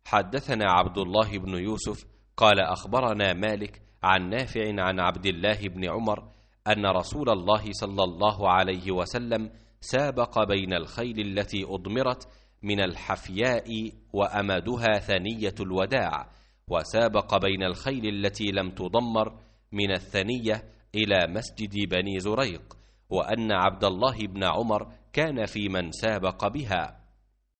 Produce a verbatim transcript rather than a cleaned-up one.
حدثنا عبد الله بن يوسف قال أخبرنا مالك عن نافع عن عبد الله بن عمر أن رسول الله صلى الله عليه وسلم سابق بين الخيل التي أضمرت من الحفياء وأمدها ثنية الوداع، وسابق بين الخيل التي لم تضمر من الثنية إلى مسجد بني زريق، وأن عبد الله بن عمر كان في من سابق بها.